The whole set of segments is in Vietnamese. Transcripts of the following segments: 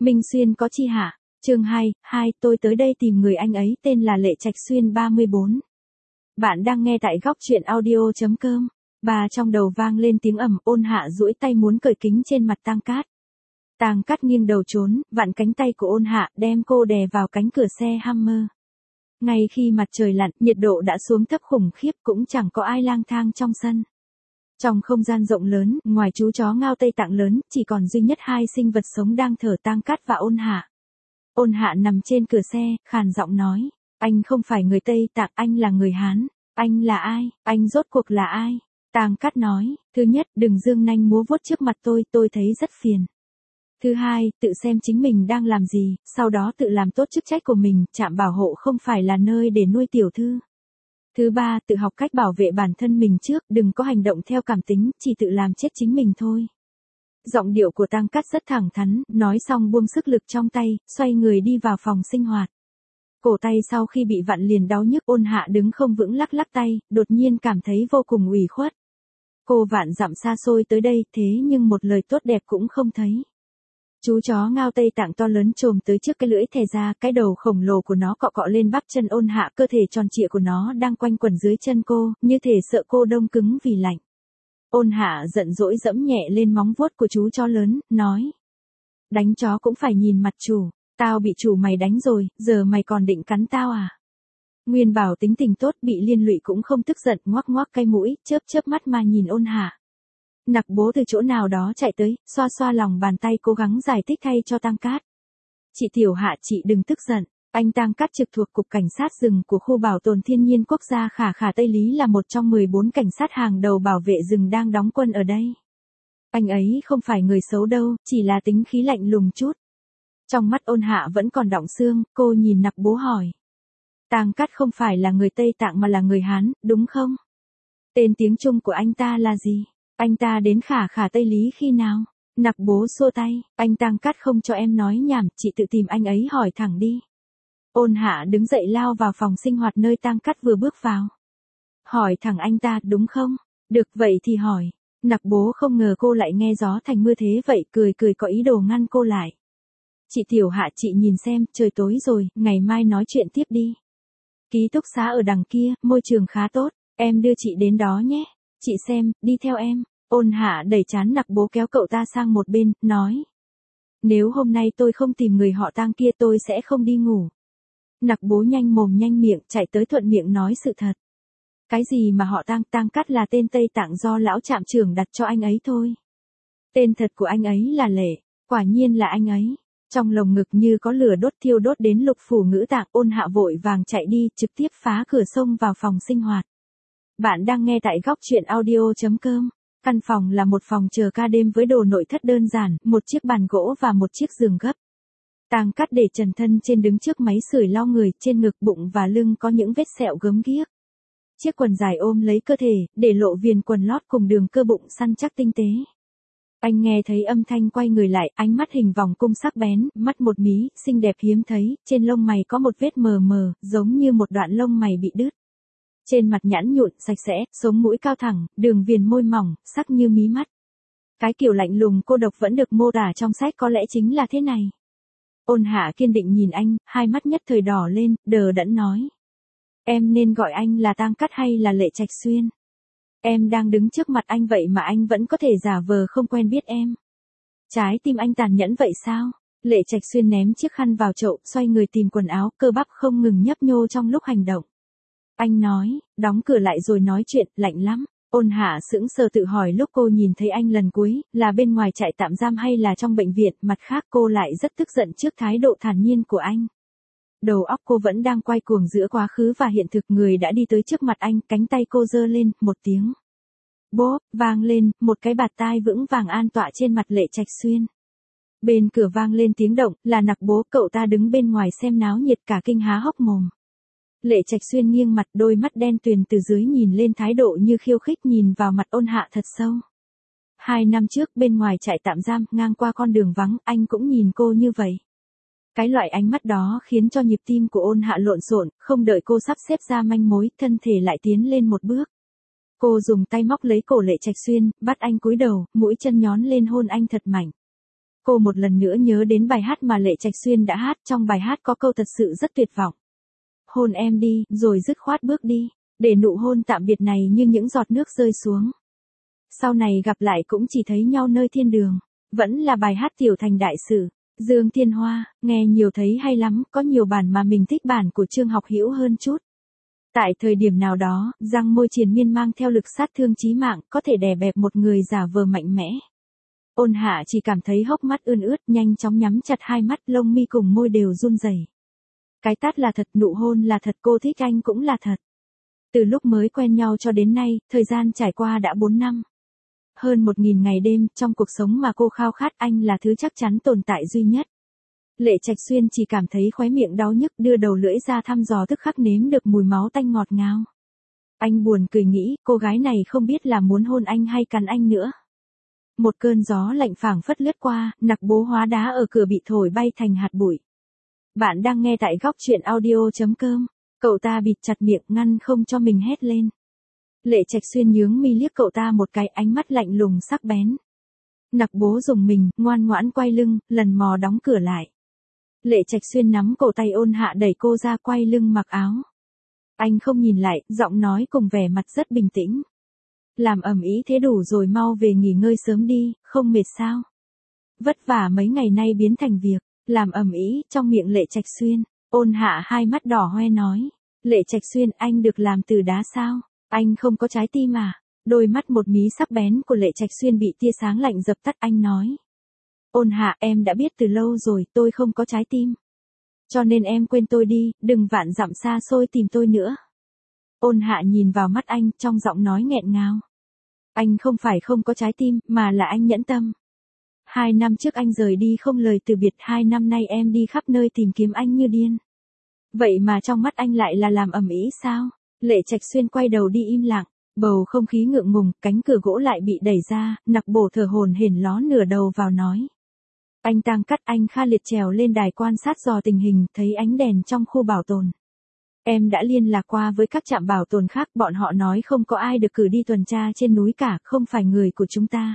Minh Xuyên có chi hả? Chương 2, tôi tới đây tìm người anh ấy tên là Lệ Trạch Xuyên 34. Bạn đang nghe tại góc truyện audio.com. Bà trong đầu vang lên tiếng ầm, Ôn Hạ duỗi tay muốn cởi kính trên mặt Tang Cát. Tang Cát nghiêng đầu trốn, vặn cánh tay của Ôn Hạ, đem cô đè vào cánh cửa xe Hummer. Ngay khi mặt trời lặn, nhiệt độ đã xuống thấp khủng khiếp, cũng chẳng có ai lang thang trong sân. Trong không gian rộng lớn, ngoài chú chó Ngao Tây Tạng lớn, chỉ còn duy nhất hai sinh vật sống đang thở, Tang Cát và Ôn Hạ. Ôn Hạ nằm trên cửa xe, khàn giọng nói, anh không phải người Tây Tạng, anh là người Hán. Anh là ai? Anh rốt cuộc là ai? Tang Cát nói, thứ nhất, đừng dương nanh múa vuốt trước mặt tôi thấy rất phiền. Thứ hai, tự xem chính mình đang làm gì, sau đó tự làm tốt chức trách của mình, trạm bảo hộ không phải là nơi để nuôi tiểu thư. Thứ ba, tự học cách bảo vệ bản thân mình trước, đừng có hành động theo cảm tính, chỉ tự làm chết chính mình thôi. Giọng điệu của Tang Cát rất thẳng thắn, nói xong buông sức lực trong tay, xoay người đi vào phòng sinh hoạt. Cổ tay sau khi bị vặn liền đau nhức, Ôn Hạ đứng không vững lắc lắc tay, đột nhiên cảm thấy vô cùng ủy khuất. Cô vạn dặm xa xôi tới đây, thế nhưng một lời tốt đẹp cũng không thấy. Chú chó Ngao Tây Tạng to lớn chồm tới trước cái lưỡi thè ra, cái đầu khổng lồ của nó cọ cọ lên bắp chân Ôn Hạ, cơ thể tròn trịa của nó đang quanh quẩn dưới chân cô, như thể sợ cô đông cứng vì lạnh. Ôn Hạ giận dỗi dẫm nhẹ lên móng vuốt của chú chó lớn, nói. Đánh chó cũng phải nhìn mặt chủ, tao bị chủ mày đánh rồi, giờ mày còn định cắn tao à? Nguyên Bảo tính tình tốt, bị liên lụy cũng không tức giận, ngoác ngoác cái mũi, chớp chớp mắt mà nhìn Ôn Hạ. Nặc Bố từ chỗ nào đó chạy tới, xoa xoa lòng bàn tay cố gắng giải thích thay cho Tang Cát. Chị Tiểu Hạ, chị đừng tức giận. Anh Tang Cát trực thuộc Cục Cảnh sát rừng của khu bảo tồn thiên nhiên quốc gia Khả Khả Tây Lý, là một trong 14 cảnh sát hàng đầu bảo vệ rừng đang đóng quân ở đây. Anh ấy không phải người xấu đâu, chỉ là tính khí lạnh lùng chút. Trong mắt Ôn Hạ vẫn còn đọng sương, cô nhìn Nặc Bố hỏi. Tang Cát không phải là người Tây Tạng mà là người Hán, đúng không? Tên tiếng Trung của anh ta là gì? Anh ta đến Khả Khả Tây Lý khi nào? Nặc Bố xua tay, anh Tang Cát không cho em nói nhảm, chị tự tìm anh ấy hỏi thẳng đi. Ôn Hạ đứng dậy lao vào phòng sinh hoạt nơi Tang Cát vừa bước vào. Hỏi thẳng anh ta, đúng không? Được, vậy thì hỏi. Nặc Bố không ngờ cô lại nghe gió thành mưa thế vậy, cười cười có ý đồ ngăn cô lại. Chị Tiểu Hạ, chị nhìn xem, trời tối rồi, ngày mai nói chuyện tiếp đi. Ký túc xá ở đằng kia, môi trường khá tốt, em đưa chị đến đó nhé. Chị xem, đi theo em. Ôn Hạ đẩy chán Nặc Bố kéo cậu ta sang một bên, nói. Nếu hôm nay tôi không tìm người họ Tang kia tôi sẽ không đi ngủ. Nặc Bố nhanh mồm nhanh miệng chạy tới thuận miệng nói sự thật. Cái gì mà họ Tang? Tang Cát là tên Tây Tạng do lão trạm trưởng đặt cho anh ấy thôi. Tên thật của anh ấy là Lệ, quả nhiên là anh ấy. Trong lồng ngực như có lửa đốt thiêu đốt đến lục phủ ngữ tạng, Ôn Hạ vội vàng chạy đi, trực tiếp phá cửa xông vào phòng sinh hoạt. Bạn đang nghe tại góc truyện audio.com. Căn phòng là một phòng chờ ca đêm với đồ nội thất đơn giản, một chiếc bàn gỗ và một chiếc giường gấp. Tang Cát để trần thân trên đứng trước máy sưởi lau người, trên ngực, bụng và lưng có những vết sẹo gớm ghiếc. Chiếc quần dài ôm lấy cơ thể, để lộ viền quần lót cùng đường cơ bụng săn chắc tinh tế. Anh nghe thấy âm thanh quay người lại, ánh mắt hình vòng cung sắc bén, mắt một mí, xinh đẹp hiếm thấy, trên lông mày có một vết mờ mờ, giống như một đoạn lông mày bị đứt. Trên mặt nhẵn nhụn, sạch sẽ, sống mũi cao thẳng, đường viền môi mỏng, sắc như mí mắt. Cái kiểu lạnh lùng cô độc vẫn được mô tả trong sách có lẽ chính là thế này. Ôn Hạ kiên định nhìn anh, hai mắt nhất thời đỏ lên, đờ đẫn nói. Em nên gọi anh là Tang Cát hay là Lệ Trạch Xuyên? Em đang đứng trước mặt anh vậy mà anh vẫn có thể giả vờ không quen biết em. Trái tim anh tàn nhẫn vậy sao? Lệ Trạch Xuyên ném chiếc khăn vào chậu, xoay người tìm quần áo, cơ bắp không ngừng nhấp nhô trong lúc hành động. Anh nói, đóng cửa lại rồi nói chuyện, lạnh lắm. Ôn Hạ sững sờ tự hỏi lúc cô nhìn thấy anh lần cuối, là bên ngoài trại tạm giam hay là trong bệnh viện, mặt khác cô lại rất tức giận trước thái độ thản nhiên của anh. Đầu óc cô vẫn đang quay cuồng giữa quá khứ và hiện thực, người đã đi tới trước mặt anh, cánh tay cô giơ lên, một tiếng. Bốp, vang lên, một cái bạt tai vững vàng an tọa trên mặt Lệ Trạch Xuyên. Bên cửa vang lên tiếng động, là Nặc Bố, cậu ta đứng bên ngoài xem náo nhiệt cả kinh há hốc mồm. Lệ Trạch Xuyên nghiêng mặt, đôi mắt đen tuyền từ dưới nhìn lên, thái độ như khiêu khích nhìn vào mặt Ôn Hạ thật sâu. 2 năm trước bên ngoài trại tạm giam, ngang qua con đường vắng, anh cũng nhìn cô như vậy. Cái loại ánh mắt đó khiến cho nhịp tim của Ôn Hạ lộn xộn, không đợi cô sắp xếp ra manh mối, thân thể lại tiến lên một bước. Cô dùng tay móc lấy cổ Lệ Trạch Xuyên, bắt anh cúi đầu, mũi chân nhón lên hôn anh thật mạnh. Cô một lần nữa nhớ đến bài hát mà Lệ Trạch Xuyên đã hát, trong bài hát có câu thật sự rất tuyệt vọng. Hôn em đi, rồi dứt khoát bước đi, để nụ hôn tạm biệt này như những giọt nước rơi xuống. Sau này gặp lại cũng chỉ thấy nhau nơi thiên đường. Vẫn là bài hát Tiểu Thành Đại Sử, Dương Thiên Hoa, nghe nhiều thấy hay lắm, có nhiều bản mà mình thích bản của Trương Học Hữu hơn chút. Tại thời điểm nào đó, răng môi triền miên mang theo lực sát thương chí mạng, có thể đè bẹp một người giả vờ mạnh mẽ. Ôn Hạ chỉ cảm thấy hốc mắt ươn ướt, nhanh chóng nhắm chặt hai mắt, lông mi cùng môi đều run rẩy. Cái tát là thật, nụ hôn là thật, cô thích anh cũng là thật. Từ lúc mới quen nhau cho đến nay, thời gian trải qua đã 4 năm. Hơn 1000 ngày đêm, trong cuộc sống mà cô khao khát, anh là thứ chắc chắn tồn tại duy nhất. Lệ Trạch Xuyên chỉ cảm thấy khóe miệng đau nhức, đưa đầu lưỡi ra thăm dò, tức khắc nếm được mùi máu tanh ngọt ngào. Anh buồn cười nghĩ, cô gái này không biết là muốn hôn anh hay cắn anh nữa. Một cơn gió lạnh phảng phất lướt qua, nặc bố hóa đá ở cửa bị thổi bay thành hạt bụi. Bạn đang nghe tại góc truyện audio.com. Cậu ta bịt chặt miệng, ngăn không cho mình hét lên. Lệ Trạch Xuyên nhướng mi liếc cậu ta một cái, ánh mắt lạnh lùng sắc bén. Nặc bố dùng mình, ngoan ngoãn quay lưng, lần mò đóng cửa lại. Lệ Trạch Xuyên nắm cổ tay Ôn Hạ đẩy cô ra, quay lưng mặc áo. Anh không nhìn lại, giọng nói cùng vẻ mặt rất bình tĩnh. Làm ầm ĩ thế đủ rồi, mau về nghỉ ngơi sớm đi, không mệt sao? Vất vả mấy ngày nay biến thành việc, làm ầm ĩ trong miệng Lệ Trạch Xuyên. Ôn Hạ hai mắt đỏ hoe nói. Lệ Trạch Xuyên, anh được làm từ đá sao? Anh không có trái tim à? Đôi mắt một mí sắc bén của Lệ Trạch Xuyên bị tia sáng lạnh dập tắt, anh nói. Ôn Hạ, em đã biết từ lâu rồi, tôi không có trái tim. Cho nên em quên tôi đi, đừng vạn dặm xa xôi tìm tôi nữa. Ôn Hạ nhìn vào mắt anh, trong giọng nói nghẹn ngào. Anh không phải không có trái tim, mà là anh nhẫn tâm. 2 năm trước anh rời đi không lời từ biệt, 2 năm nay em đi khắp nơi tìm kiếm anh như điên. Vậy mà trong mắt anh lại là làm ầm ĩ sao? Lệ Trạch Xuyên quay đầu đi im lặng, bầu không khí ngượng ngùng, cánh cửa gỗ lại bị đẩy ra, Nặc Bổ thở hổn hển ló nửa đầu vào nói. Anh Tang Cắt, anh Kha Liệt trèo lên đài quan sát dò tình hình, thấy ánh đèn trong khu bảo tồn. Em đã liên lạc qua với các trạm bảo tồn khác, bọn họ nói không có ai được cử đi tuần tra trên núi cả, không phải người của chúng ta.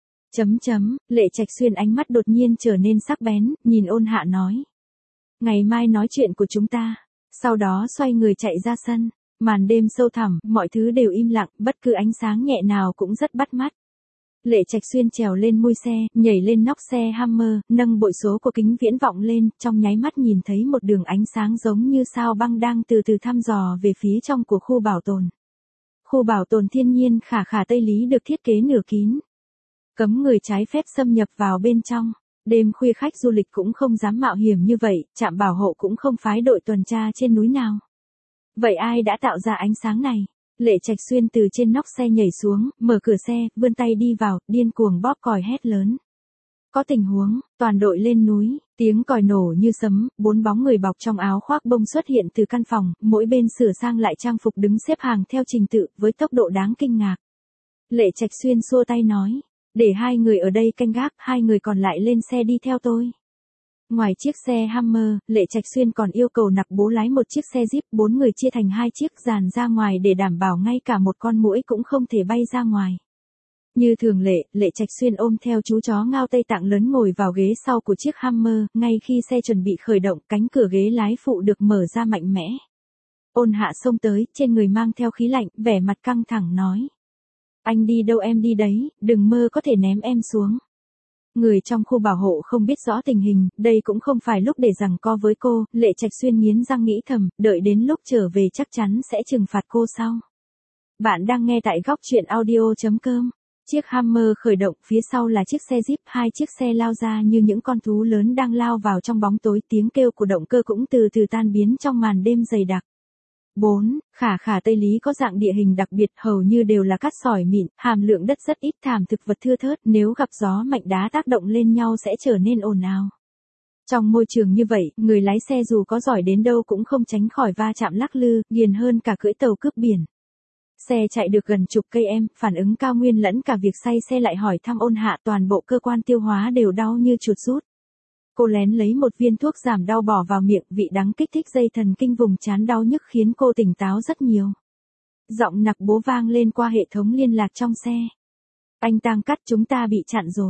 Lệ Trạch Xuyên ánh mắt đột nhiên trở nên sắc bén, nhìn Ôn Hạ nói. Ngày mai nói chuyện của chúng ta. Sau đó xoay người chạy ra sân. Màn đêm sâu thẳm, mọi thứ đều im lặng, bất cứ ánh sáng nhẹ nào cũng rất bắt mắt. Lệ Trạch Xuyên trèo lên mui xe, nhảy lên nóc xe Hammer, nâng bội số của kính viễn vọng lên, trong nháy mắt nhìn thấy một đường ánh sáng giống như sao băng đang từ từ thăm dò về phía trong của khu bảo tồn. Khu bảo tồn thiên nhiên Khả Khả Tây Lý được thiết kế nửa kín. Cấm người trái phép xâm nhập vào bên trong. Đêm khuya khách du lịch cũng không dám mạo hiểm như vậy, trạm bảo hộ cũng không phái đội tuần tra trên núi nào. Vậy ai đã tạo ra ánh sáng này? Lệ Trạch Xuyên từ trên nóc xe nhảy xuống, mở cửa xe, vươn tay đi vào, điên cuồng bóp còi hét lớn. Có tình huống, toàn đội lên núi, tiếng còi nổ như sấm, 4 bóng người bọc trong áo khoác bông xuất hiện từ căn phòng, mỗi bên sửa sang lại trang phục đứng xếp hàng theo trình tự, với tốc độ đáng kinh ngạc. Lệ Trạch Xuyên xua tay nói, để 2 người ở đây canh gác, 2 người còn lại lên xe đi theo tôi. Ngoài chiếc xe Hammer, Lệ Trạch Xuyên còn yêu cầu Nặc Bố lái một chiếc xe Jeep, 4 người chia thành 2 chiếc dàn ra ngoài để đảm bảo ngay cả một con muỗi cũng không thể bay ra ngoài. Như thường lệ, Lệ Trạch Xuyên ôm theo chú chó Ngao Tây Tạng lớn ngồi vào ghế sau của chiếc Hammer, ngay khi xe chuẩn bị khởi động, cánh cửa ghế lái phụ được mở ra mạnh mẽ. Ôn Hạ xông tới, trên người mang theo khí lạnh, vẻ mặt căng thẳng nói. Anh đi đâu em đi đấy, đừng mơ có thể ném em xuống. Người trong khu bảo hộ không biết rõ tình hình, đây cũng không phải lúc để giằng co với cô, Lệ Trạch Xuyên nghiến răng nghĩ thầm, đợi đến lúc trở về chắc chắn sẽ trừng phạt cô sau. Bạn đang nghe tại góc truyện audio.com. Chiếc Hammer khởi động, phía sau là chiếc xe Jeep, 2 chiếc xe lao ra như những con thú lớn đang lao vào trong bóng tối, tiếng kêu của động cơ cũng từ từ tan biến trong màn đêm dày đặc. 4. Khả Khả Tây Lý có dạng địa hình đặc biệt, hầu như đều là cát sỏi mịn, hàm lượng đất rất ít, thảm thực vật thưa thớt, nếu gặp gió mạnh đá tác động lên nhau sẽ trở nên ồn ào. Trong môi trường như vậy, người lái xe dù có giỏi đến đâu cũng không tránh khỏi va chạm lắc lư, ghiền hơn cả cưỡi tàu cướp biển. Xe chạy được gần chục cây phản ứng cao nguyên lẫn cả việc say xe lại hỏi thăm Ôn Hạ, toàn bộ cơ quan tiêu hóa đều đau như chuột rút. Cô lén lấy một viên thuốc giảm đau bỏ vào miệng, vị đắng kích thích dây thần kinh vùng trán đau nhức khiến cô tỉnh táo rất nhiều. Giọng Nặc Bố vang lên qua hệ thống liên lạc trong xe. Anh Tang Cắt, chúng ta bị chặn rồi.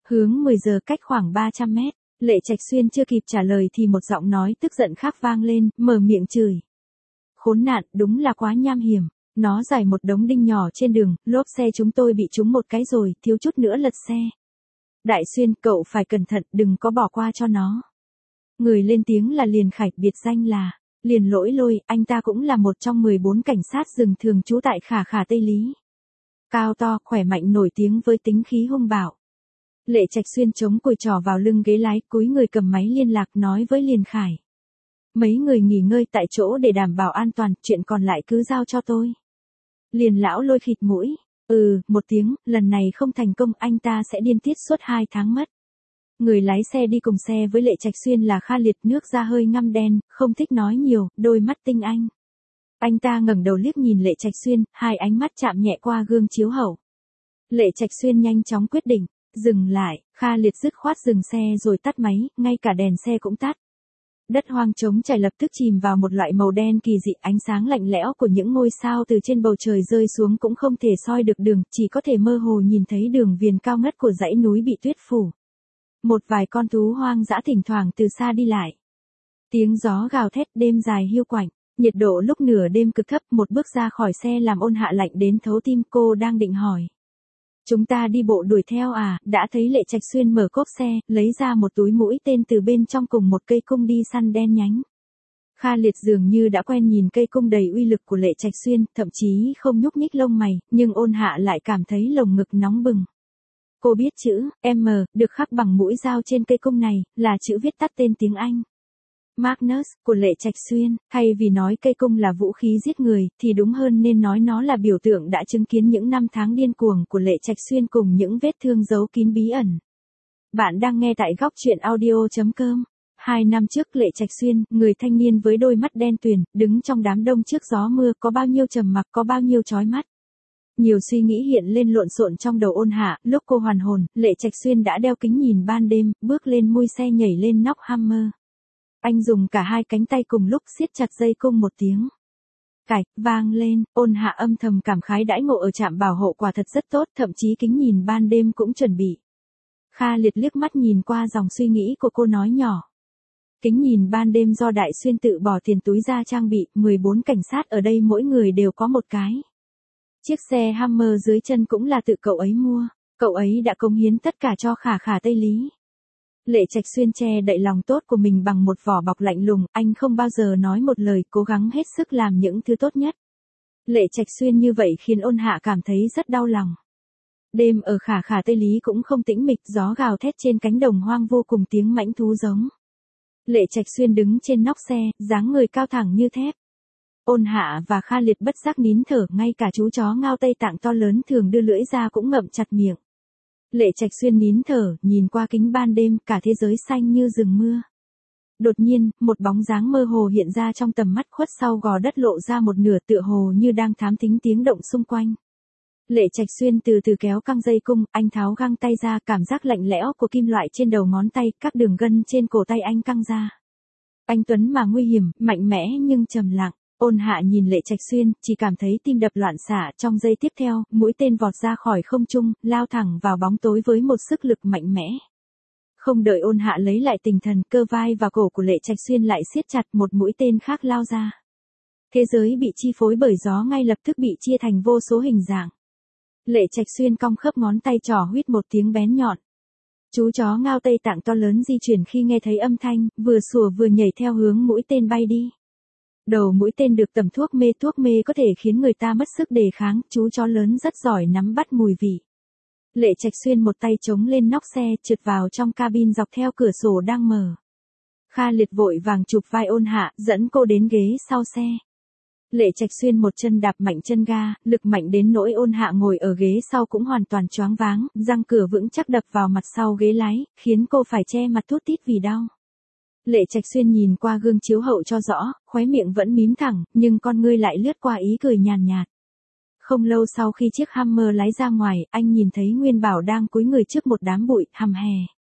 Hướng 10 giờ cách khoảng 300 mét. Lệ Trạch Xuyên chưa kịp trả lời thì một giọng nói tức giận khác vang lên, mở miệng chửi. Khốn nạn, đúng là quá nham hiểm. Nó giải một đống đinh nhỏ trên đường, lốp xe chúng tôi bị trúng một cái rồi, thiếu chút nữa lật xe. Đại Xuyên, cậu phải cẩn thận, đừng có bỏ qua cho nó. Người lên tiếng là Liền Khải, biệt danh là Liền Lỗi Lôi, anh ta cũng là một trong 14 cảnh sát rừng thường trú tại Khả Khả Tây Lý. Cao to, khỏe mạnh, nổi tiếng với tính khí hung bạo. Lệ Trạch Xuyên chống cùi trỏ vào lưng ghế lái, cúi người cầm máy liên lạc nói với Liền Khải. Mấy người nghỉ ngơi tại chỗ để đảm bảo an toàn, chuyện còn lại cứ giao cho tôi. Liền lão Lôi khịt mũi. Một tiếng, lần này không thành công anh ta sẽ điên tiết suốt 2 tháng mất. Người lái xe đi cùng xe với Lệ Trạch Xuyên là Kha Liệt, nước da hơi ngăm đen, không thích nói nhiều, đôi mắt tinh anh. Anh ta ngẩng đầu liếc nhìn Lệ Trạch Xuyên, hai ánh mắt chạm nhẹ qua gương chiếu hậu. Lệ Trạch Xuyên nhanh chóng quyết định, dừng lại, Kha Liệt dứt khoát dừng xe rồi tắt máy, ngay cả đèn xe cũng tắt. Đất hoang trống trải lập tức chìm vào một loại màu đen kỳ dị, ánh sáng lạnh lẽo của những ngôi sao từ trên bầu trời rơi xuống cũng không thể soi được đường, chỉ có thể mơ hồ nhìn thấy đường viền cao ngất của dãy núi bị tuyết phủ. Một vài con thú hoang dã thỉnh thoảng từ xa đi lại. Tiếng gió gào thét, đêm dài hiu quạnh, nhiệt độ lúc nửa đêm cực thấp, một bước ra khỏi xe làm Ôn Hạ lạnh đến thấu tim. Cô đang định hỏi. Chúng ta đi bộ đuổi theo à? Đã thấy Lệ Trạch Xuyên mở cốp xe, lấy ra một túi mũi tên từ bên trong cùng một cây cung đi săn đen nhánh. Kha Liệt dường như đã quen nhìn cây cung đầy uy lực của Lệ Trạch Xuyên, thậm chí không nhúc nhích lông mày, nhưng Ôn Hạ lại cảm thấy lồng ngực nóng bừng. Cô biết chữ M được khắc bằng mũi dao trên cây cung này, là chữ viết tắt tên tiếng Anh. Magnus, của Lệ Trạch Xuyên, thay vì nói cây cung là vũ khí giết người, thì đúng hơn nên nói nó là biểu tượng đã chứng kiến những năm tháng điên cuồng của Lệ Trạch Xuyên cùng những vết thương giấu kín bí ẩn. Bạn đang nghe tại góc truyện audio.com. 2 năm trước Lệ Trạch Xuyên, người thanh niên với đôi mắt đen tuyền, đứng trong đám đông trước gió mưa, có bao nhiêu trầm mặc, có bao nhiêu chói mắt. Nhiều suy nghĩ hiện lên lộn xộn trong đầu Ôn Hạ, lúc cô hoàn hồn, Lệ Trạch Xuyên đã đeo kính nhìn ban đêm, bước lên mui xe nhảy lên nóc Hammer. Anh dùng cả hai cánh tay cùng lúc siết chặt dây cung, một tiếng cạch vang lên, Ôn Hạ âm thầm cảm khái đãi ngộ ở trạm bảo hộ quả thật rất tốt, thậm chí kính nhìn ban đêm cũng chuẩn bị. Kha Liệt liếc mắt nhìn qua dòng suy nghĩ của cô nói nhỏ. Kính nhìn ban đêm do Đại Xuyên tự bỏ tiền túi ra trang bị, 14 cảnh sát ở đây mỗi người đều có một cái. Chiếc xe Hammer dưới chân cũng là tự cậu ấy mua, cậu ấy đã cống hiến tất cả cho Khả Khả Tây Lý. Lệ Trạch Xuyên che đậy lòng tốt của mình bằng một vỏ bọc lạnh lùng, anh không bao giờ nói một lời, cố gắng hết sức làm những thứ tốt nhất. Lệ Trạch Xuyên như vậy khiến Ôn Hạ cảm thấy rất đau lòng. Đêm ở Khả Khả Tây Lý cũng không tĩnh mịch, gió gào thét trên cánh đồng hoang vô cùng tiếng mãnh thú giống. Lệ Trạch Xuyên đứng trên nóc xe, dáng người cao thẳng như thép. Ôn Hạ và Kha Liệt bất giác nín thở, ngay cả chú chó Ngao Tây Tạng to lớn thường đưa lưỡi ra cũng ngậm chặt miệng. Lệ Trạch Xuyên nín thở, nhìn qua kính ban đêm, cả thế giới xanh như rừng mưa. Đột nhiên, một bóng dáng mơ hồ hiện ra trong tầm mắt, khuất sau gò đất lộ ra một nửa, tựa hồ như đang thám thính tiếng động xung quanh. Lệ Trạch Xuyên từ từ kéo căng dây cung, anh tháo găng tay ra, cảm giác lạnh lẽo của kim loại trên đầu ngón tay, các đường gân trên cổ tay anh căng ra. Anh tuấn mà nguy hiểm, mạnh mẽ nhưng trầm lặng. Ôn Hạ nhìn Lệ Trạch Xuyên, chỉ cảm thấy tim đập loạn xạ, trong giây tiếp theo, mũi tên vọt ra khỏi không trung, lao thẳng vào bóng tối với một sức lực mạnh mẽ. Không đợi Ôn Hạ lấy lại tinh thần, cơ vai và cổ của Lệ Trạch Xuyên lại siết chặt, một mũi tên khác lao ra. Thế giới bị chi phối bởi gió ngay lập tức bị chia thành vô số hình dạng. Lệ Trạch Xuyên cong khớp ngón tay trỏ huýt một tiếng bén nhọn. Chú chó Ngao Tây Tạng to lớn di chuyển khi nghe thấy âm thanh, vừa sủa vừa nhảy theo hướng mũi tên bay đi. Đầu mũi tên được tẩm thuốc mê có thể khiến người ta mất sức đề kháng, chú chó lớn rất giỏi nắm bắt mùi vị. Lệ Trạch Xuyên một tay chống lên nóc xe, trượt vào trong cabin dọc theo cửa sổ đang mở. Kha Liệt vội vàng chụp vai Ôn Hạ, dẫn cô đến ghế sau xe. Lệ Trạch Xuyên một chân đạp mạnh chân ga, lực mạnh đến nỗi Ôn Hạ ngồi ở ghế sau cũng hoàn toàn choáng váng, răng cửa vững chắc đập vào mặt sau ghế lái, khiến cô phải che mặt thút thít vì đau. Lệ Trạch Xuyên nhìn qua gương chiếu hậu cho rõ, khóe miệng vẫn mím thẳng, nhưng con ngươi lại lướt qua ý cười nhàn nhạt. Không lâu sau khi chiếc Hammer lái ra ngoài, anh nhìn thấy Nguyên Bảo đang cúi người trước một đám bụi, hầm hè.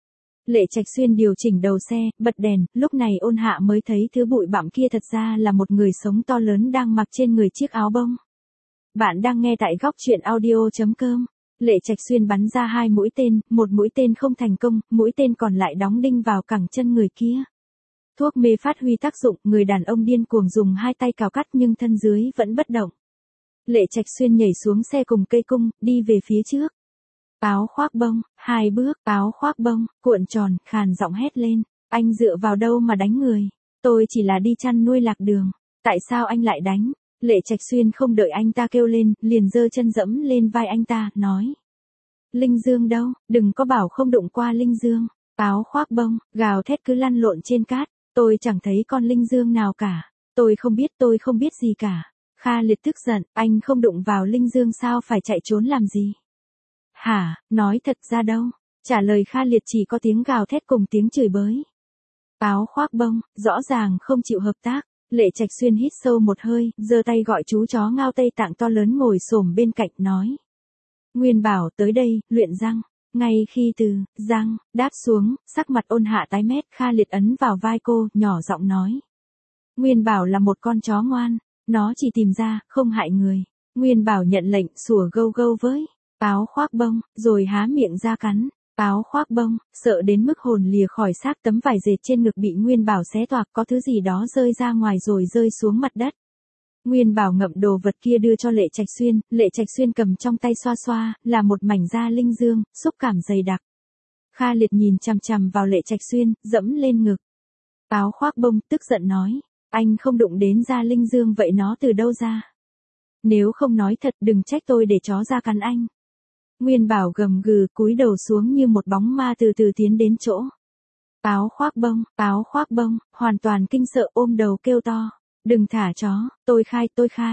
Lệ Trạch Xuyên điều chỉnh đầu xe, bật đèn, lúc này Ôn Hạ mới thấy thứ bụi bặm kia thật ra là một người sống to lớn đang mặc trên người chiếc áo bông. Bạn đang nghe tại góc truyện audio.com. Lệ Trạch Xuyên bắn ra 2 mũi tên, một mũi tên không thành công, mũi tên còn lại đóng đinh vào cẳng chân người kia. Thuốc mê phát huy tác dụng, người đàn ông điên cuồng dùng 2 tay cào cắt nhưng thân dưới vẫn bất động. Lệ Trạch Xuyên nhảy xuống xe cùng cây cung, đi về phía trước. Áo khoác bông, 2 bước, áo khoác bông, cuộn tròn, khàn giọng hét lên. Anh dựa vào đâu mà đánh người? Tôi chỉ là đi chăn nuôi lạc đường. Tại sao anh lại đánh? Lệ Trạch Xuyên không đợi anh ta kêu lên, liền giơ chân dẫm lên vai anh ta, nói. Linh Dương đâu, đừng có bảo không đụng qua Linh Dương. Áo khoác bông, gào thét cứ lăn lộn trên cát. Tôi chẳng thấy con Linh Dương nào cả. Tôi không biết gì cả. Kha Liệt tức giận, anh không đụng vào Linh Dương sao phải chạy trốn làm gì? Hả, nói thật ra đâu? Trả lời Kha Liệt chỉ có tiếng gào thét cùng tiếng chửi bới. Áo khoác bông, rõ ràng không chịu hợp tác. Lệ Trạch Xuyên hít sâu một hơi, giơ tay gọi chú chó Ngao Tây Tạng to lớn ngồi xổm bên cạnh nói. Nguyên Bảo tới đây, luyện răng. Ngay khi từ, răng, đáp xuống, sắc mặt ôn hạ tái mét, Kha Liệt ấn vào vai cô, nhỏ giọng nói. Nguyên Bảo là một con chó ngoan, nó chỉ tìm ra, không hại người. Nguyên Bảo nhận lệnh sủa gâu gâu với áo khoác bông, rồi há miệng ra cắn. Áo khoác bông, sợ đến mức hồn lìa khỏi xác, tấm vải dệt trên ngực bị Nguyên Bảo xé toạc, có thứ gì đó rơi ra ngoài rồi rơi xuống mặt đất. Nguyên Bảo ngậm đồ vật kia đưa cho Lệ Trạch Xuyên cầm trong tay xoa xoa, là một mảnh da linh dương, xúc cảm dày đặc. Kha Liệt nhìn chằm chằm vào Lệ Trạch Xuyên, dẫm lên ngực. Áo khoác bông tức giận nói, anh không đụng đến da linh dương vậy nó từ đâu ra? Nếu không nói thật đừng trách tôi để chó ra cắn anh. Nguyên Bảo gầm gừ cúi đầu xuống như một bóng ma từ từ tiến đến chỗ. Áo khoác bông, hoàn toàn kinh sợ ôm đầu kêu to. Đừng thả chó, tôi khai.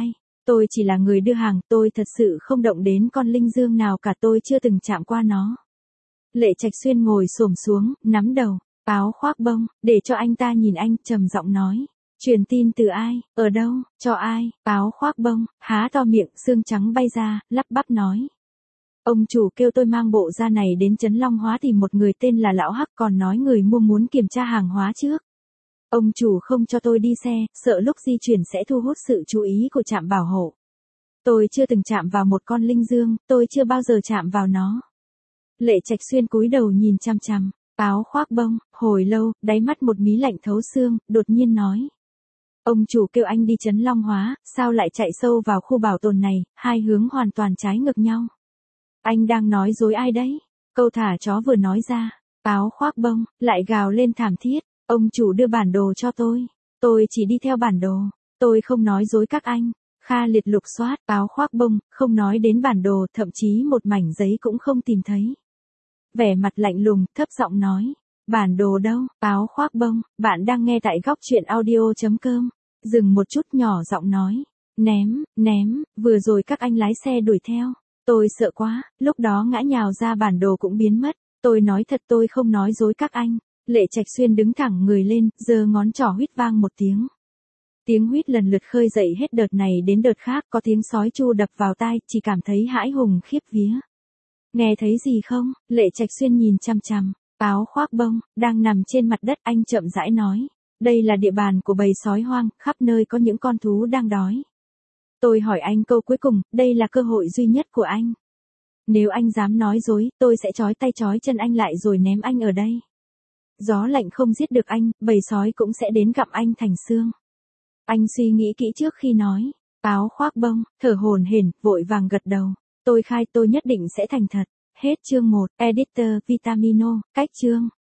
Tôi chỉ là người đưa hàng, tôi thật sự không động đến con linh dương nào cả, tôi chưa từng chạm qua nó. Lệ Trạch Xuyên ngồi xổm xuống, nắm đầu. Áo khoác bông, để cho anh ta nhìn anh, trầm giọng nói. Truyền tin từ ai, ở đâu, cho ai? Áo khoác bông, há to miệng, xương trắng bay ra, lắp bắp nói. Ông chủ kêu tôi mang bộ da này đến Trấn Long Hóa tìm một người tên là Lão Hắc, còn nói người mua muốn kiểm tra hàng hóa trước. Ông chủ không cho tôi đi xe, sợ lúc di chuyển sẽ thu hút sự chú ý của trạm bảo hộ. Tôi chưa từng chạm vào một con linh dương, tôi chưa bao giờ chạm vào nó. Lệ Trạch Xuyên cúi đầu nhìn chằm chằm, áo khoác bông, hồi lâu, đáy mắt một mí lạnh thấu xương, đột nhiên nói. Ông chủ kêu anh đi Trấn Long Hóa, sao lại chạy sâu vào khu bảo tồn này, hai hướng hoàn toàn trái ngược nhau. Anh đang nói dối ai đấy? Câu thả chó vừa nói ra, áo khoác bông, lại gào lên thảm thiết. Ông chủ đưa bản đồ cho tôi chỉ đi theo bản đồ, tôi không nói dối các anh. Kha Liệt lục soát, áo khoác bông, không nói đến bản đồ, thậm chí một mảnh giấy cũng không tìm thấy. Vẻ mặt lạnh lùng, thấp giọng nói, bản đồ đâu? Áo khoác bông, bạn đang nghe tại góc truyện audio.com. Dừng một chút nhỏ giọng nói, ném, vừa rồi các anh lái xe đuổi theo. Tôi sợ quá, lúc đó ngã nhào ra bản đồ cũng biến mất. Tôi nói thật tôi không nói dối các anh. Lệ Trạch Xuyên đứng thẳng người lên, giơ ngón trỏ huýt vang một tiếng. Tiếng huýt lần lượt khơi dậy hết đợt này đến đợt khác, có tiếng sói chu đập vào tai, chỉ cảm thấy hãi hùng khiếp vía. Nghe thấy gì không? Lệ Trạch Xuyên nhìn chằm chằm, áo khoác bông, đang nằm trên mặt đất, anh chậm rãi nói. Đây là địa bàn của bầy sói hoang, khắp nơi có những con thú đang đói. Tôi hỏi anh câu cuối cùng, đây là cơ hội duy nhất của anh. Nếu anh dám nói dối, tôi sẽ trói tay trói chân anh lại rồi ném anh ở đây. Gió lạnh không giết được anh, bầy sói cũng sẽ đến gặm anh thành xương. Anh suy nghĩ kỹ trước khi nói. Áo khoác bông, thở hổn hển, vội vàng gật đầu. Tôi khai, tôi nhất định sẽ thành thật. Hết chương 1, Editor Vitamino, cách chương.